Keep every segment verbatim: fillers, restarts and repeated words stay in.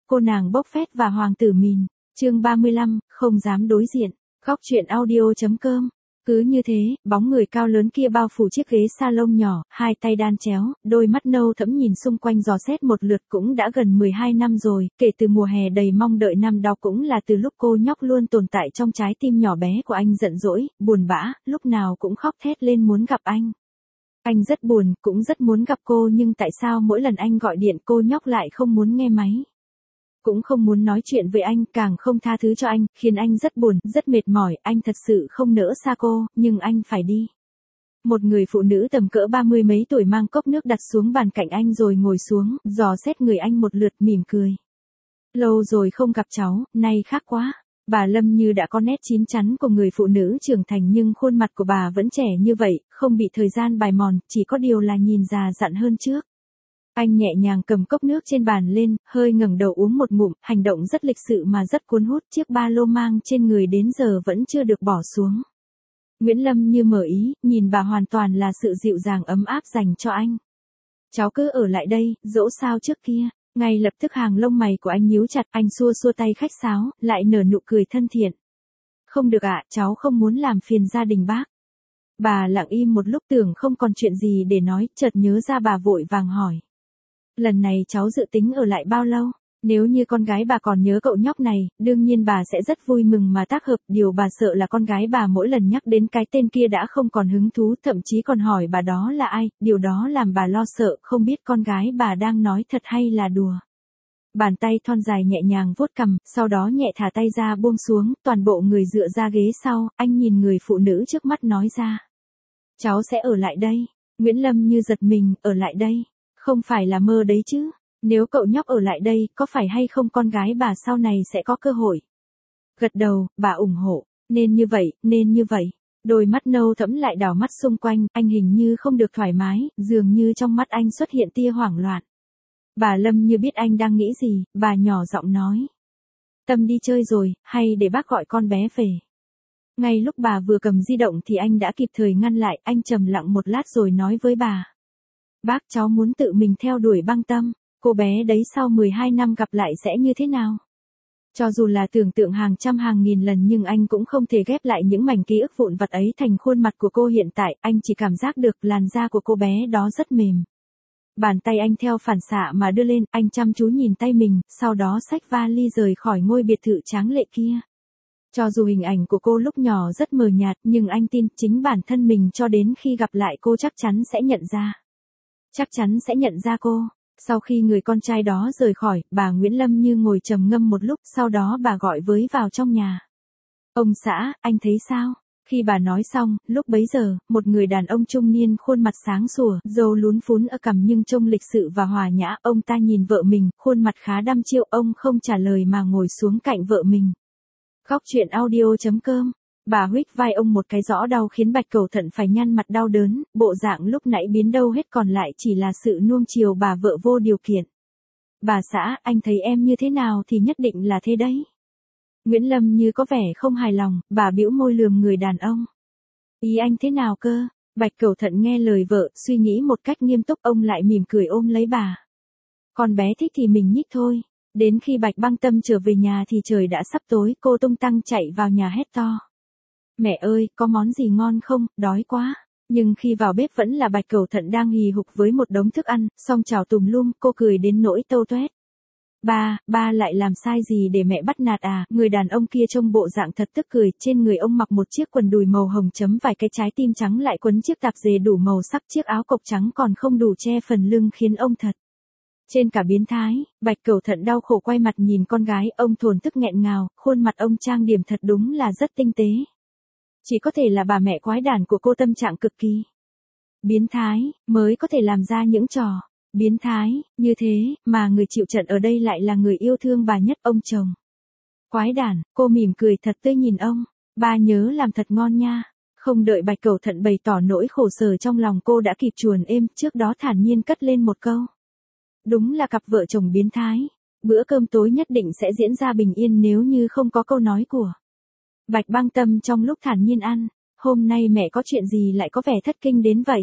cô nàng bốc phét và hoàng tử mìn. Chương ba mươi lăm, không dám đối diện. Góc truyện audio.com. Cứ như thế, bóng người cao lớn kia bao phủ chiếc ghế salon nhỏ, hai tay đan chéo, đôi mắt nâu thẫm nhìn xung quanh dò xét một lượt. Cũng đã gần mười hai năm rồi, kể từ mùa hè đầy mong đợi năm đó, cũng là từ lúc cô nhóc luôn tồn tại trong trái tim nhỏ bé của anh, giận dỗi, buồn bã, lúc nào cũng khóc thét lên muốn gặp anh. Anh rất buồn, cũng rất muốn gặp cô, nhưng tại sao mỗi lần anh gọi điện cô nhóc lại không muốn nghe máy? Cũng không muốn nói chuyện với anh, càng không tha thứ cho anh, khiến anh rất buồn, rất mệt mỏi. Anh thật sự không nỡ xa cô, nhưng anh phải đi. Một người phụ nữ tầm cỡ ba mươi mấy tuổi mang cốc nước đặt xuống bàn cạnh anh rồi ngồi xuống, dò xét người anh một lượt, mỉm cười. Lâu rồi không gặp cháu, nay khác quá. Bà Lâm như đã có nét chín chắn của người phụ nữ trưởng thành, nhưng khuôn mặt của bà vẫn trẻ như vậy, không bị thời gian bài mòn, chỉ có điều là nhìn già dặn hơn trước. Anh nhẹ nhàng cầm cốc nước trên bàn lên, hơi ngẩng đầu uống một ngụm, hành động rất lịch sự mà rất cuốn hút. Chiếc ba lô mang trên người đến giờ vẫn chưa được bỏ xuống. Nguyễn Lâm như mở ý, nhìn bà hoàn toàn là sự dịu dàng ấm áp dành cho anh. Cháu cứ ở lại đây, dỗ sao trước kia. Ngay lập tức hàng lông mày của anh nhíu chặt, anh xua xua tay khách sáo, lại nở nụ cười thân thiện. Không được ạ, cháu không muốn làm phiền gia đình bác. Bà lặng im một lúc, tưởng không còn chuyện gì để nói, chợt nhớ ra bà vội vàng hỏi. Lần này cháu dự tính ở lại bao lâu? Nếu như con gái bà còn nhớ cậu nhóc này, đương nhiên bà sẽ rất vui mừng mà tác hợp. Điều bà sợ là con gái bà mỗi lần nhắc đến cái tên kia đã không còn hứng thú, thậm chí còn hỏi bà đó là ai. Điều đó làm bà lo sợ, không biết con gái bà đang nói thật hay là đùa. Bàn tay thon dài nhẹ nhàng vuốt cằm, sau đó nhẹ thả tay ra buông xuống, toàn bộ người dựa ra ghế sau. Anh nhìn người phụ nữ trước mắt nói ra. Cháu sẽ ở lại đây. Nguyễn Lâm như giật mình, ở lại đây. Không phải là mơ đấy chứ. Nếu cậu nhóc ở lại đây, có phải hay không con gái bà sau này sẽ có cơ hội? Gật đầu, bà ủng hộ. Nên như vậy, nên như vậy. Đôi mắt nâu thẫm lại đảo mắt xung quanh, anh hình như không được thoải mái, dường như trong mắt anh xuất hiện tia hoảng loạn. Bà Lâm như biết anh đang nghĩ gì, bà nhỏ giọng nói. Tâm đi chơi rồi, hay để bác gọi con bé về. Ngay lúc bà vừa cầm di động thì anh đã kịp thời ngăn lại, anh trầm lặng một lát rồi nói với bà. Bác, cháu muốn tự mình theo đuổi Băng Tâm. Cô bé đấy sau mười hai năm gặp lại sẽ như thế nào? Cho dù là tưởng tượng hàng trăm hàng nghìn lần, nhưng anh cũng không thể ghép lại những mảnh ký ức vụn vặt ấy thành khuôn mặt của cô hiện tại. Anh chỉ cảm giác được làn da của cô bé đó rất mềm. Bàn tay anh theo phản xạ mà đưa lên, anh chăm chú nhìn tay mình, sau đó xách vali rời khỏi ngôi biệt thự tráng lệ kia. Cho dù hình ảnh của cô lúc nhỏ rất mờ nhạt, nhưng anh tin chính bản thân mình cho đến khi gặp lại cô chắc chắn sẽ nhận ra. Chắc chắn sẽ nhận ra cô. Sau khi người con trai đó rời khỏi, bà Nguyễn Lâm như ngồi trầm ngâm một lúc, sau đó bà gọi với vào trong nhà. Ông xã, anh thấy sao? Khi bà nói xong, lúc bấy giờ, một người đàn ông trung niên khuôn mặt sáng sủa, râu lún phún ở cằm nhưng trông lịch sự và hòa nhã. Ông ta nhìn vợ mình, khuôn mặt khá đăm chiêu, ông không trả lời mà ngồi xuống cạnh vợ mình. Góc truyện audio.com. Bà huých vai ông một cái rõ đau khiến Bạch Cẩu Thận phải nhăn mặt đau đớn, bộ dạng lúc nãy biến đâu hết, còn lại chỉ là sự nuông chiều bà vợ vô điều kiện. Bà xã, anh thấy em như thế nào thì nhất định là thế đấy. Nguyễn Lâm như có vẻ không hài lòng, bà bĩu môi lườm người đàn ông. Ý anh thế nào cơ? Bạch Cẩu Thận nghe lời vợ, suy nghĩ một cách nghiêm túc, ông lại mỉm cười ôm lấy bà. Con bé thích thì mình nhích thôi. Đến khi Bạch Băng Tâm trở về nhà thì trời đã sắp tối, cô tung tăng chạy vào nhà hét to. Mẹ ơi, có món gì ngon không, đói quá. Nhưng khi vào bếp vẫn là Bạch Cẩu Thận đang hì hục với một đống thức ăn, xong chảo tùm lum, cô cười đến nỗi tâu toét. Ba, ba lại làm sai gì để mẹ bắt nạt à? Người đàn ông kia trông bộ dạng thật tức cười, trên người ông mặc một chiếc quần đùi màu hồng chấm vài cái trái tim trắng lại quấn chiếc tạp dề đủ màu sắc, chiếc áo cộc trắng còn không đủ che phần lưng khiến ông thật. Trên cả biến thái. Bạch Cẩu Thận đau khổ quay mặt nhìn con gái, ông thổn thức nghẹn ngào, khuôn mặt ông trang điểm thật đúng là rất tinh tế. Chỉ có thể là bà mẹ quái đản của cô tâm trạng cực kỳ biến thái, mới có thể làm ra những trò biến thái như thế, mà người chịu trận ở đây lại là người yêu thương bà nhất, ông chồng. Quái đản, cô mỉm cười thật tươi nhìn ông, ba nhớ làm thật ngon nha. Không đợi Bạch Cẩu Thận bày tỏ nỗi khổ sở trong lòng, cô đã kịp chuồn êm, trước đó thản nhiên cất lên một câu. Đúng là cặp vợ chồng biến thái, bữa cơm tối nhất định sẽ diễn ra bình yên nếu như không có câu nói của Bạch Băng Tâm trong lúc thản nhiên ăn. Hôm nay mẹ có chuyện gì lại có vẻ thất kinh đến vậy?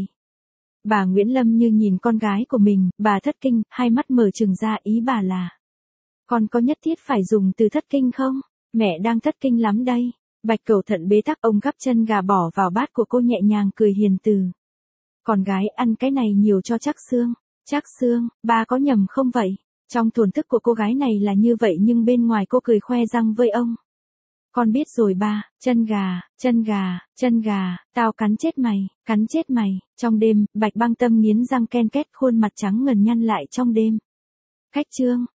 Bà Nguyễn Lâm như nhìn con gái của mình, bà thất kinh, hai mắt mở trừng ra, ý bà là. Con có nhất thiết phải dùng từ thất kinh không? Mẹ đang thất kinh lắm đây. Bạch Cẩu Thận bế tắc ông gắp chân gà bỏ vào bát của cô nhẹ nhàng cười hiền từ. Con gái ăn cái này nhiều cho chắc xương. Chắc xương, ba có nhầm không vậy? Trong thuần thức của cô gái này là như vậy nhưng bên ngoài cô cười khoe răng với ông. Con biết rồi ba, chân gà, chân gà, chân gà, tao cắn chết mày, cắn chết mày. Trong đêm, Bạch Băng Tâm nghiến răng ken két, khuôn mặt trắng ngần nhăn lại trong đêm. Khách trương,